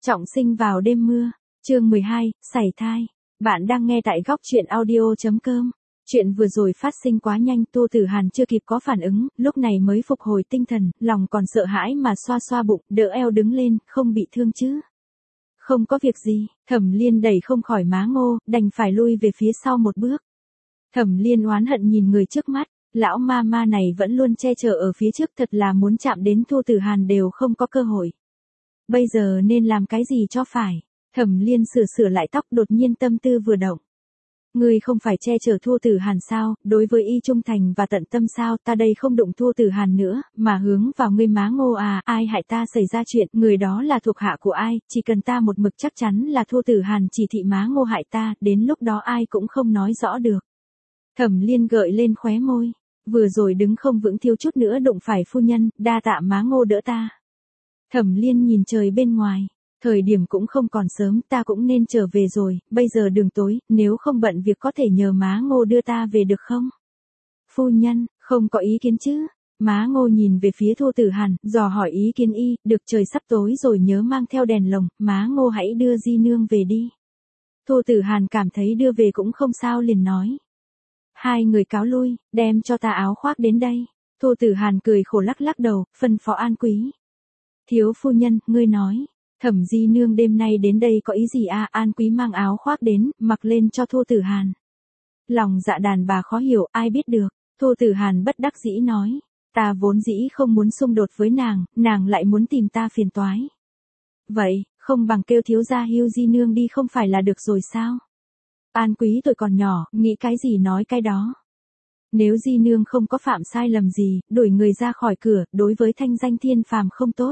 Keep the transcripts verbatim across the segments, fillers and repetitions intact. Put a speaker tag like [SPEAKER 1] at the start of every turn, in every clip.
[SPEAKER 1] Trọng sinh vào đêm mưa, chương mười hai, sảy thai. Bạn đang nghe tại góc truyện audio.com. Chuyện vừa rồi phát sinh quá nhanh, Tô Tử Hàn chưa kịp có phản ứng, lúc này mới phục hồi tinh thần, lòng còn sợ hãi mà xoa xoa bụng, đỡ eo đứng lên, không bị thương chứ? Không có việc gì, Thẩm Liên đẩy không khỏi má Ngô, đành phải lui về phía sau một bước. Thẩm Liên oán hận nhìn người trước mắt, lão ma ma này vẫn luôn che chở ở phía trước, thật là muốn chạm đến Tô Tử Hàn đều không có cơ hội. Bây giờ nên làm cái gì cho phải? Thẩm Liên sửa sửa lại tóc, đột nhiên tâm tư vừa động. Ngươi không phải che chở Tô Tử Hàn sao, đối với y trung thành và tận tâm sao, ta đây không đụng Tô Tử Hàn nữa, mà hướng vào ngươi má Ngô à, ai hại ta xảy ra chuyện, người đó là thuộc hạ của ai, chỉ cần ta một mực chắc chắn là Tô Tử Hàn chỉ thị má Ngô hại ta, đến lúc đó ai cũng không nói rõ được. Thẩm Liên gợi lên khóe môi, vừa rồi đứng không vững thiếu chút nữa đụng phải phu nhân, đa tạ má Ngô đỡ ta. Thẩm Liên nhìn trời bên ngoài, thời điểm cũng không còn sớm, ta cũng nên trở về rồi, bây giờ đường tối, nếu không bận việc có thể nhờ má Ngô đưa ta về được không? Phu nhân, không có ý kiến chứ? Má Ngô nhìn về phía Tô Tử Hàn, dò hỏi ý kiến y, được, trời sắp tối rồi nhớ mang theo đèn lồng, má Ngô hãy đưa di nương về đi. Tô Tử Hàn cảm thấy đưa về cũng không sao liền nói. Hai người cáo lui, đem cho ta áo khoác đến đây. Tô Tử Hàn cười khổ lắc lắc đầu, phân phó An Quý. Thiếu phu nhân, ngươi nói, Thẩm di nương đêm nay đến đây có ý gì à? An Quý mang áo khoác đến, mặc lên cho Tô Tử Hàn. Lòng dạ đàn bà khó hiểu, ai biết được. Tô Tử Hàn bất đắc dĩ nói, ta vốn dĩ không muốn xung đột với nàng, nàng lại muốn tìm ta phiền toái. Vậy, không bằng kêu thiếu gia hưu di nương đi không phải là được rồi sao? An Quý tuổi còn nhỏ, nghĩ cái gì nói cái đó. Nếu di nương không có phạm sai lầm gì, đuổi người ra khỏi cửa, đối với thanh danh Thiên Phàm không tốt.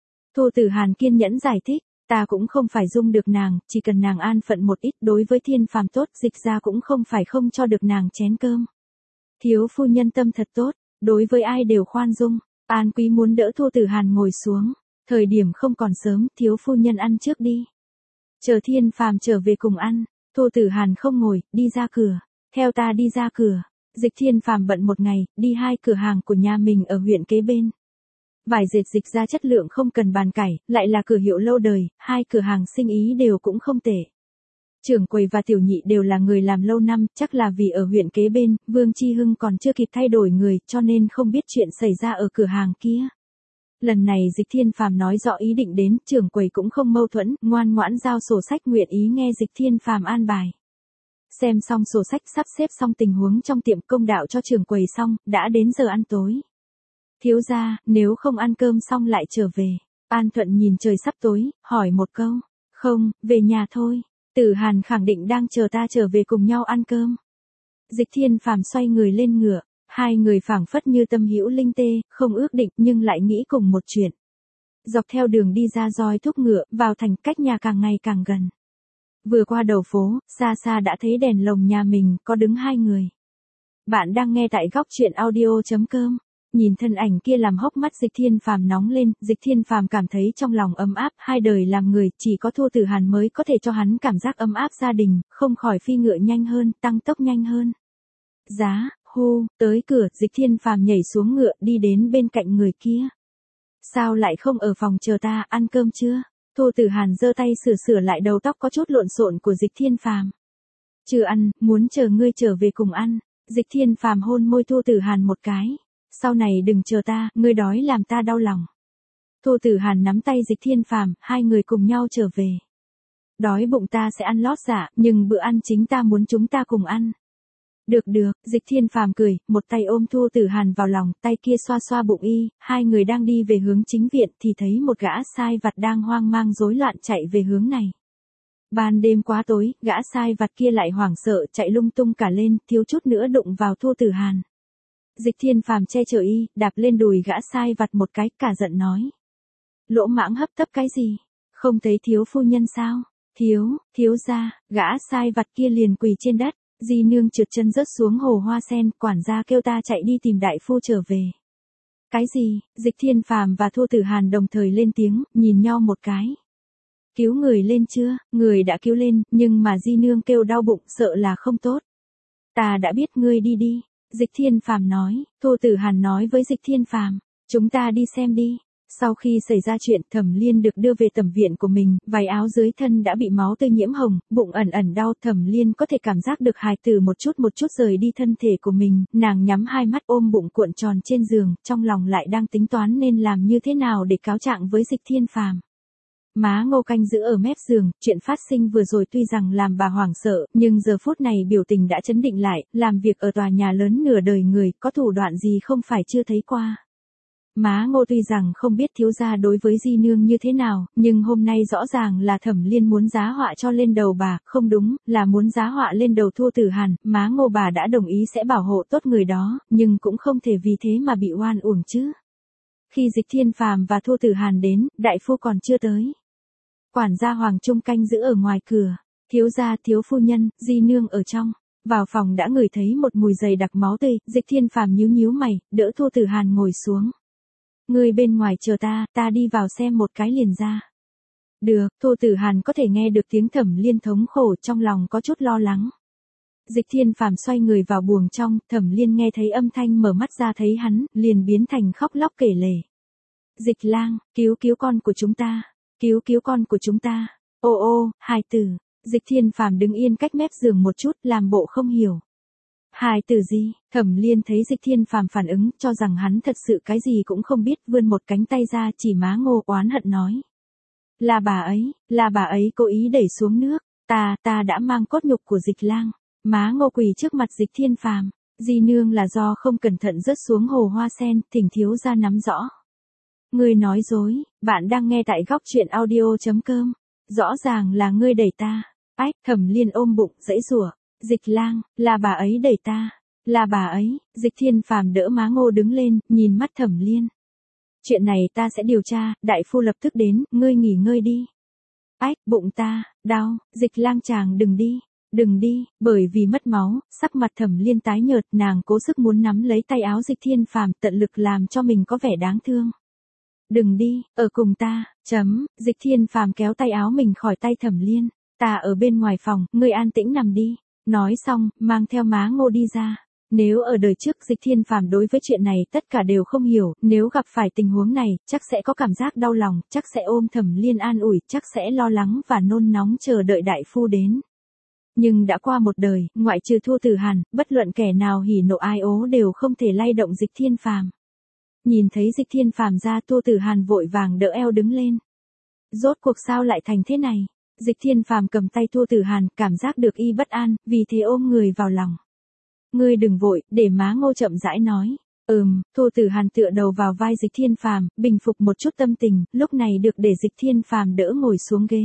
[SPEAKER 1] Tô Tử Hàn kiên nhẫn giải thích, ta cũng không phải dung được nàng, chỉ cần nàng an phận một ít, đối với Thiên Phàm tốt, dịch ra cũng không phải không cho được nàng chén cơm. Thiếu phu nhân tâm thật tốt, đối với ai đều khoan dung. An Quý muốn đỡ Tô Tử Hàn ngồi xuống, thời điểm không còn sớm, thiếu phu nhân ăn trước đi. Chờ Thiên Phàm trở về cùng ăn. Tô Tử Hàn không ngồi, đi ra cửa. Theo ta đi ra cửa. Dịch Thiên Phàm bận một ngày, đi hai cửa hàng của nhà mình ở huyện kế bên. Vải dệt dịch ra chất lượng không cần bàn cãi, lại là cửa hiệu lâu đời, hai cửa hàng sinh ý đều cũng không tệ. Trưởng quầy và tiểu nhị đều là người làm lâu năm, chắc là vì ở huyện kế bên, Vương Chi Hưng còn chưa kịp thay đổi người, cho nên không biết chuyện xảy ra ở cửa hàng kia. Lần này Dịch Thiên Phàm nói rõ ý định đến, trưởng quầy cũng không mâu thuẫn, ngoan ngoãn giao sổ sách nguyện ý nghe Dịch Thiên Phàm an bài. Xem xong sổ sách, sắp xếp xong tình huống trong tiệm, công đạo cho trưởng quầy xong, đã đến giờ ăn tối. Thiếu gia, nếu không ăn cơm xong lại trở về. An Thuận nhìn trời sắp tối, hỏi một câu. Không, về nhà thôi. Tử Hàn khẳng định đang chờ ta trở về cùng nhau ăn cơm. Dịch Thiên Phàm xoay người lên ngựa. Hai người phảng phất như tâm hữu linh tê, không ước định nhưng lại nghĩ cùng một chuyện. Dọc theo đường đi ra roi thúc ngựa, vào thành, cách nhà càng ngày càng gần. Vừa qua đầu phố, xa xa đã thấy đèn lồng nhà mình, có đứng hai người. Bạn đang nghe tại góc truyện audio.com. Nhìn thân ảnh kia làm hốc mắt Dịch Thiên Phàm nóng lên, Dịch Thiên Phàm cảm thấy trong lòng ấm áp, hai đời làm người, chỉ có Tô Tử Hàn mới có thể cho hắn cảm giác ấm áp gia đình, không khỏi phi ngựa nhanh hơn, tăng tốc nhanh hơn. Giá, hô, tới cửa, Dịch Thiên Phàm nhảy xuống ngựa, đi đến bên cạnh người kia. Sao lại không ở phòng chờ ta, ăn cơm chưa? Tô Tử Hàn giơ tay sửa sửa lại đầu tóc có chút lộn xộn của Dịch Thiên Phàm. Chưa ăn, muốn chờ ngươi trở về cùng ăn. Dịch Thiên Phàm hôn môi Tô Tử Hàn một cái. Sau này đừng chờ ta, ngươi đói làm ta đau lòng. Tô Tử Hàn nắm tay Dịch Thiên Phàm, hai người cùng nhau trở về. Đói bụng ta sẽ ăn lót dạ, nhưng bữa ăn chính ta muốn chúng ta cùng ăn. Được được, Dịch Thiên Phàm cười, một tay ôm Tô Tử Hàn vào lòng, tay kia xoa xoa bụng y, hai người đang đi về hướng chính viện thì thấy một gã sai vặt đang hoang mang rối loạn chạy về hướng này. Ban đêm quá tối, gã sai vặt kia lại hoảng sợ chạy lung tung cả lên, thiếu chút nữa đụng vào Tô Tử Hàn. Dịch Thiên Phàm che chở y, đạp lên đùi gã sai vặt một cái, cả giận nói. Lỗ mãng hấp tấp cái gì? Không thấy thiếu phu nhân sao? Thiếu, thiếu gia, gã sai vặt kia liền quỳ trên đất. Di nương trượt chân rớt xuống hồ hoa sen, quản gia kêu ta chạy đi tìm đại phu trở về. Cái gì? Dịch Thiên Phàm và Tô Tử Hàn đồng thời lên tiếng, nhìn nhau một cái. Cứu người lên chưa? Người đã cứu lên, nhưng mà di nương kêu đau bụng, sợ là không tốt. Ta đã biết, ngươi đi đi. Dịch Thiên Phàm nói. Tô Tử Hàn nói với Dịch Thiên Phàm, chúng ta đi xem đi. Sau khi xảy ra chuyện, Thẩm Liên được đưa về tẩm viện của mình, váy áo dưới thân đã bị máu tươi nhiễm hồng, bụng ẩn ẩn đau. Thẩm Liên có thể cảm giác được hài tử một chút một chút rời đi thân thể của mình, nàng nhắm hai mắt ôm bụng cuộn tròn trên giường, trong lòng lại đang tính toán nên làm như thế nào để cáo trạng với Dịch Thiên Phàm. Má Ngô canh giữ ở mép giường, chuyện phát sinh vừa rồi tuy rằng làm bà hoảng sợ, nhưng giờ phút này biểu tình đã chấn định lại, làm việc ở tòa nhà lớn nửa đời người, có thủ đoạn gì không phải chưa thấy qua. Má Ngô tuy rằng không biết thiếu gia đối với Di Nương như thế nào, nhưng hôm nay rõ ràng là Thẩm Liên muốn giá họa cho lên đầu bà, không đúng, là muốn giá họa lên đầu Thua Tử Hàn. Má Ngô bà đã đồng ý sẽ bảo hộ tốt người đó, nhưng cũng không thể vì thế mà bị oan uổng chứ. Khi Dịch Thiên Phàm và Thua Tử Hàn đến, đại phu còn chưa tới. Quản gia Hoàng Trung canh giữ ở ngoài cửa, thiếu gia, thiếu phu nhân, Di Nương ở trong. Vào phòng đã ngửi thấy một mùi dày đặc máu tươi, Dịch Thiên Phàm nhíu nhíu mày, đỡ Thua Tử Hàn ngồi xuống. Người bên ngoài chờ ta, ta đi vào xem một cái liền ra. Được, Thua Tử Hàn có thể nghe được tiếng Thẩm Liên thống khổ, trong lòng có chút lo lắng. Dịch Thiên Phàm xoay người vào buồng trong, Thẩm Liên nghe thấy âm thanh mở mắt ra thấy hắn, liền biến thành khóc lóc kể lể. Dịch lang, cứu cứu con của chúng ta, cứu cứu con của chúng ta. Ô ô, hài tử. Dịch Thiên Phàm đứng yên cách mép giường một chút, làm bộ không hiểu. Hài tử gì? Thẩm Liên thấy Dịch Thiên Phàm phản ứng, cho rằng hắn thật sự cái gì cũng không biết, vươn một cánh tay ra chỉ má Ngô oán hận nói. Là bà ấy, là bà ấy cố ý đẩy xuống nước, ta, ta đã mang cốt nhục của Dịch lang. Má Ngô quỳ trước mặt Dịch Thiên Phàm, Di Nương là do không cẩn thận rớt xuống hồ hoa sen, thỉnh thiếu gia nắm rõ. Ngươi nói dối, bạn đang nghe tại góc truyện audio chấm com. Rõ ràng là ngươi đẩy ta. Ách, Thẩm Liên ôm bụng, giãy giụa. Dịch lang, là bà ấy đẩy ta. Là bà ấy. Dịch Thiên Phàm đỡ má Ngô đứng lên, nhìn mắt Thẩm Liên. Chuyện này ta sẽ điều tra, đại phu lập tức đến, ngươi nghỉ ngơi đi. Ách, bụng ta, đau, Dịch lang chàng đừng đi. Đừng đi, bởi vì mất máu, sắc mặt Thẩm Liên tái nhợt, nàng cố sức muốn nắm lấy tay áo Dịch Thiên Phàm, tận lực làm cho mình có vẻ đáng thương. Đừng đi, ở cùng ta, chấm, Dịch Thiên Phàm kéo tay áo mình khỏi tay Thẩm Liên. Ta ở bên ngoài phòng, ngươi an tĩnh nằm đi. Nói xong, mang theo má Ngô đi ra. Nếu ở đời trước Dịch Thiên Phàm đối với chuyện này tất cả đều không hiểu, nếu gặp phải tình huống này, chắc sẽ có cảm giác đau lòng, chắc sẽ ôm Thẩm Liên an ủi, chắc sẽ lo lắng và nôn nóng chờ đợi đại phu đến. Nhưng đã qua một đời, ngoại trừ Thua Tử Hàn, bất luận kẻ nào hỉ nộ ai ố đều không thể lay động Dịch Thiên Phàm. Nhìn thấy Dịch Thiên Phàm ra, Thua Tử Hàn vội vàng đỡ eo đứng lên. Rốt cuộc sao lại thành thế này? Dịch Thiên Phàm cầm tay Thua Tử Hàn, cảm giác được y bất an, vì thế ôm người vào lòng. Ngươi đừng vội, để má Ngô chậm rãi nói. Ừm, Thua Tử Hàn tựa đầu vào vai Dịch Thiên Phàm, bình phục một chút tâm tình, lúc này được để Dịch Thiên Phàm đỡ ngồi xuống ghế.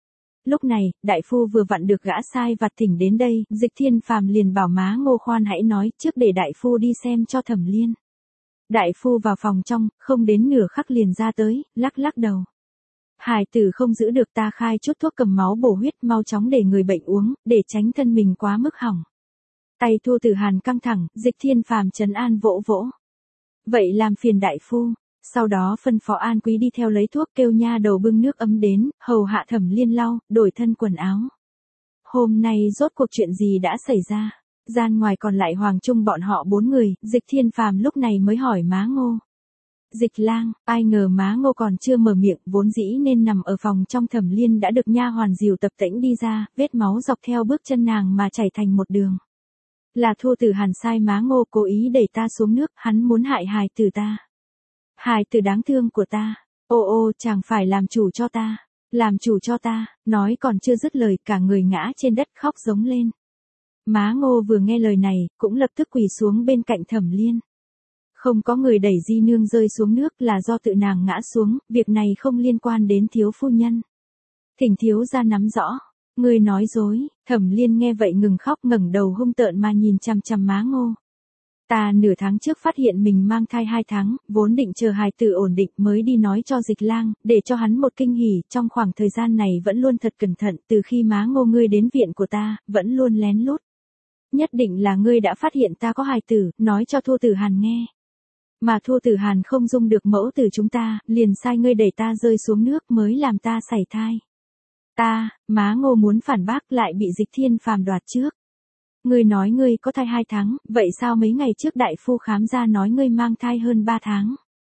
[SPEAKER 1] Lúc này, đại phu vừa vặn được gã sai vặt thỉnh đến đây, Dịch Thiên Phàm liền bảo má Ngô khoan hãy nói, trước để đại phu đi xem cho Thẩm Liên. Đại phu vào phòng trong, không đến nửa khắc liền ra tới, lắc lắc đầu. Hài tử không giữ được, ta khai chút thuốc cầm máu bổ huyết, mau chóng để người bệnh uống, để tránh thân mình quá mức hỏng. Tay Thua Tử Hàn căng thẳng, Dịch Thiên Phàm trấn an vỗ vỗ. Vậy làm phiền đại phu. Sau đó phân phó An Quý đi theo lấy thuốc, kêu nha đầu bưng nước ấm đến, hầu hạ Thẩm Liên lau, đổi thân quần áo. Hôm nay rốt cuộc chuyện gì đã xảy ra? Gian ngoài còn lại Hoàng Trung bọn họ bốn người, Dịch Thiên Phàm lúc này mới hỏi má Ngô. Dịch lang, ai ngờ má Ngô còn chưa mở miệng, vốn dĩ nên nằm ở phòng trong Thẩm Liên đã được nha hoàn dìu tập tễnh đi ra, vết máu dọc theo bước chân nàng mà chảy thành một đường. Là Thua Tử Hàn sai má Ngô cố ý đẩy ta xuống nước, hắn muốn hại hài tử ta. Hài tử đáng thương của ta, ô ô chàng phải làm chủ cho ta, làm chủ cho ta, nói còn chưa dứt lời cả người ngã trên đất khóc giống lên. Má Ngô vừa nghe lời này, cũng lập tức quỳ xuống bên cạnh Thẩm Liên. Không có người đẩy Di Nương rơi xuống nước là do tự nàng ngã xuống, việc này không liên quan đến thiếu phu nhân. Thỉnh thiếu gia nắm rõ, ngươi nói dối. Thẩm Liên nghe vậy ngừng khóc, ngẩng đầu hung tợn mà nhìn chằm chằm má Ngô. Ta nửa tháng trước phát hiện mình mang thai hai tháng, vốn định chờ hài tử ổn định mới đi nói cho Dịch lang, để cho hắn một kinh hỉ, trong khoảng thời gian này vẫn luôn thật cẩn thận, từ khi má Ngô ngươi đến viện của ta, vẫn luôn lén lút. Nhất định là ngươi đã phát hiện ta có hài tử, nói cho Thua Tử Hàn nghe. Mà Thua Tử Hàn không dung được mẫu tử chúng ta, liền sai ngươi đẩy ta rơi xuống nước mới làm ta sảy thai. Ta, má Ngô muốn phản bác lại bị Dịch Thiên Phàm đoạt trước. Ngươi nói ngươi có thai hai tháng, vậy sao mấy ngày trước đại phu khám ra nói ngươi mang thai hơn ba tháng?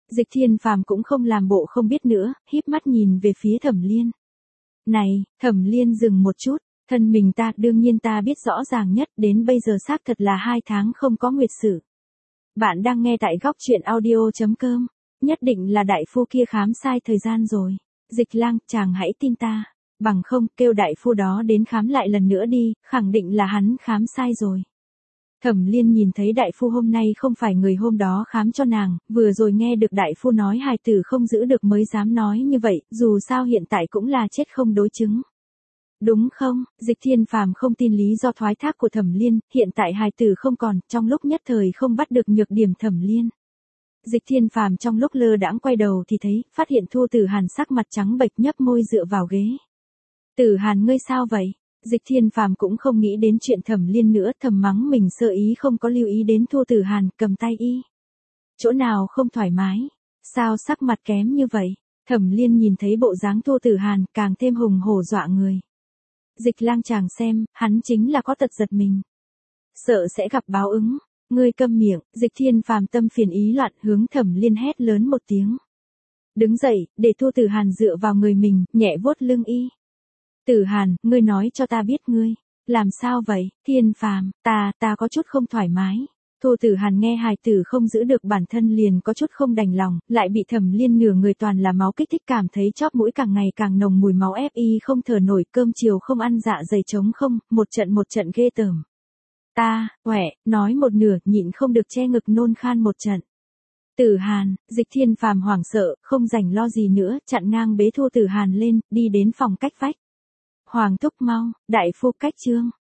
[SPEAKER 1] Dịch Thiên Phàm cũng không làm bộ không biết nữa, híp mắt nhìn về phía Thẩm Liên. Này, Thẩm Liên dừng một chút, thân mình ta đương nhiên ta biết rõ ràng nhất, đến bây giờ xác thật là hai tháng không có nguyệt sự. Bạn đang nghe tại góc chuyện audio.com, nhất định là đại phu kia khám sai thời gian rồi. Dịch Lang, chàng hãy tin ta, bằng không kêu đại phu đó đến khám lại lần nữa đi, khẳng định là hắn khám sai rồi. Thẩm Liên nhìn thấy đại phu hôm nay không phải người hôm đó khám cho nàng, vừa rồi nghe được đại phu nói hài tử không giữ được mới dám nói như vậy, dù sao hiện tại cũng là chết không đối chứng. Đúng không? Dịch Thiên Phàm không tin lý do thoái thác của Thẩm Liên, hiện tại hài tử không còn, trong lúc nhất thời không bắt được nhược điểm Thẩm Liên. Dịch Thiên Phàm trong lúc lơ đãng quay đầu thì thấy, phát hiện Thu Tử Hàn sắc mặt trắng bệch nhấp môi dựa vào ghế. Tử Hàn ngươi sao vậy? Dịch Thiên Phàm cũng không nghĩ đến chuyện Thẩm Liên nữa, thầm mắng mình sơ ý không có lưu ý đến Thu Tử Hàn, cầm tay y. Chỗ nào không thoải mái? Sao sắc mặt kém như vậy? Thẩm Liên nhìn thấy bộ dáng Thu Tử Hàn, càng thêm hùng hổ dọa người. Dịch Lang chàng xem, hắn chính là có tật giật mình. Sợ sẽ gặp báo ứng. Ngươi câm miệng, Dịch Thiên Phàm tâm phiền ý loạn hướng Thẩm Liên hét lớn một tiếng. Đứng dậy, để Thu Tử Hàn dựa vào người mình, nhẹ vuốt lưng y. Tử Hàn, ngươi nói cho ta biết ngươi. Làm sao vậy? Thiên Phàm, ta, ta có chút không thoải mái. Thu Tử Hàn nghe hài tử không giữ được bản thân liền có chút không đành lòng, lại bị Thẩm Liên nửa người toàn là máu kích thích cảm thấy chóp mũi càng ngày càng nồng mùi máu ép y không thở nổi, cơm chiều không ăn dạ dày trống không, một trận một trận ghê tởm. Ta, quẹ, nói một nửa, nhịn không được che ngực nôn khan một trận. Tử Hàn, Dịch Thiên Phàm hoảng sợ, không rảnh lo gì nữa, chặn ngang bế Thu Tử Hàn lên, đi đến phòng cách vách. Hoàng thúc mau, đại phu cách trương,